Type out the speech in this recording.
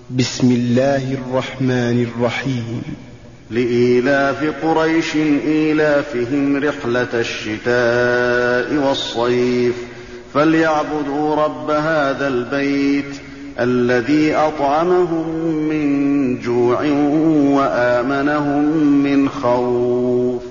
بسم الله الرحمن الرحيم. لإيلاف قريش إيلافهم رحلة الشتاء والصيف فليعبدوا رب هذا البيت الذي أطعمهم من جوع وآمنهم من خوف.